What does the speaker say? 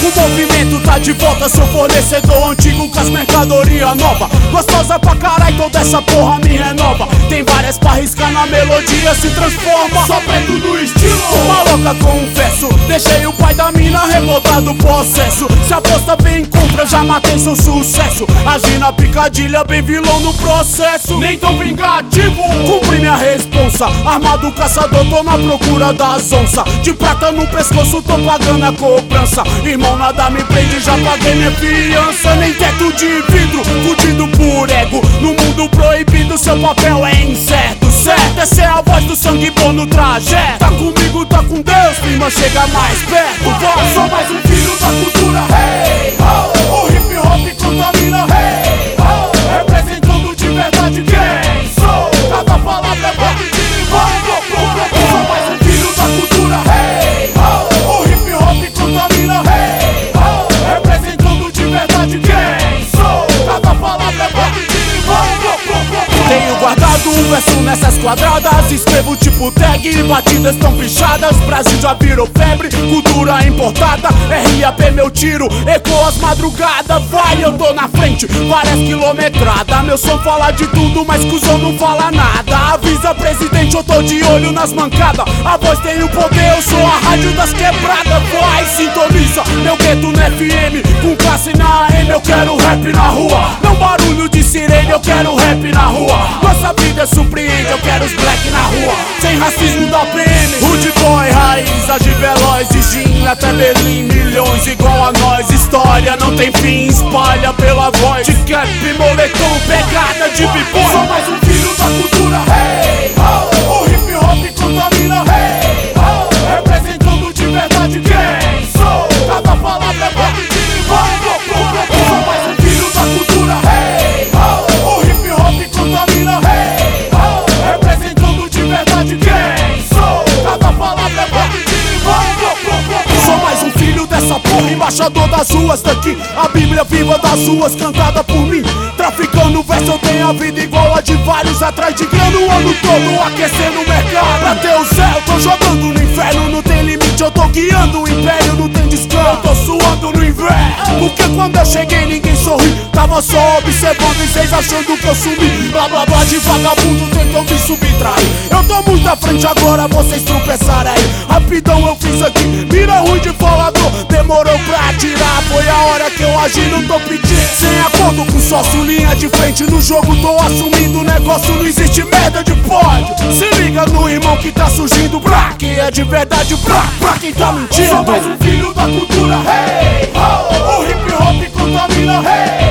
O movimento tá de volta, seu fornecedor antigo com as mercadoria nova. Gostosa pra caralho, toda essa porra me renova. Tem várias pra riscar na melodia, se transforma. Só preto no estilo. Maloca, confesso, deixei o pai da mina revoltado processo. Se a aposta vem em contra, já matei seu sucesso. Agi na picadilha, bem vilão no processo. Nem tão vingativo, cumpri minha responsa. Armado caçador, tô na procura das onças. De prata no pescoço, tô pagando a cobrança. Irmão, nada me prende, já paguei minha fiança. Nem teto de vidro, fudido por ego. No mundo proibido, seu papel é incerto. Certo, essa é a voz do sangue bom no trajeto. Tá comigo, tá com Deus, prima, chega mais perto. Vou, sou mais um filho da cultura, hey, oh. O hip hop contamina, hey, oh. Representando de verdade quem sou. Cada palavra é pop de limão. Sou mais um filho da cultura, hey, oh. O hip hop contamina, hey, oh. Representando de verdade quem sou. Cada palavra é pop de limão. Tenho guardado um verso nessas quadradas. Escrevo tipo tag, batidas tão pichadas. Brasil já virou febre, cultura importada. RAP meu tiro, ecoa as madrugadas. Vai, eu tô na frente, várias quilometradas. Meu som fala de tudo, mas cuzão não fala nada. Avisa presidente, eu tô de olho nas mancadas. A voz tem o poder, eu sou a rádio das quebradas. Vai, sintoniza, meu gueto no FM. Com classe na AM, eu quero rap na rua. Não barulho de sirene, eu quero rap na rua. Nossa vida surpreende, eu quero os black na rua. Sem racismo da PM. Rude boy, raiz, age veloz. De Gin até Berlim, milhões igual a nós. História não tem fim, espalha pela voz. De cap, moletom, pegada de b-boy. Sou mais um filho da cultura, hey, oh. O hip hop contamina, hey, oh. Representando de verdade quem sou. Cada palavra é pop de limão. Sou mais um filho da cultura, hey, oh. O hip hop contamina, hey, oh. Representando de verdade quem sou. Cada palavra é pop de limão. Sou mais um filho dessa porra, embaixador das ruas daqui. A Bíblia viva das ruas, cantada por mim. Traficando verso, eu tenho a vida igual a de vários. Atrás de grana o ano todo, aquecendo o mercado. Pra ter o céu, tô jogando no inferno. Não tem limite, eu tô guiando o império. Não tem descanso, eu tô suando no inverno. Porque quando eu cheguei ninguém sorri. Tava só observando e vocês achando que eu sumi. Blá blá blá de vagabundo tentam me subtrair. Eu tô muito à frente agora, vocês tropeçaram aí. Rapidão eu fiz aqui, mira ruim de falador. Demorou pra atirar, foi a hora que eu agi, não tô pedindo. Sem acordo com sócio, linha de frente no jogo. Tô assumindo o negócio, não existe merda de pódio. Se liga no irmão que tá surgindo, pra quem é de verdade, pra quem tá mentindo. Sou mais um filho da cultura, hey, oh. O hip hop contamina, hey.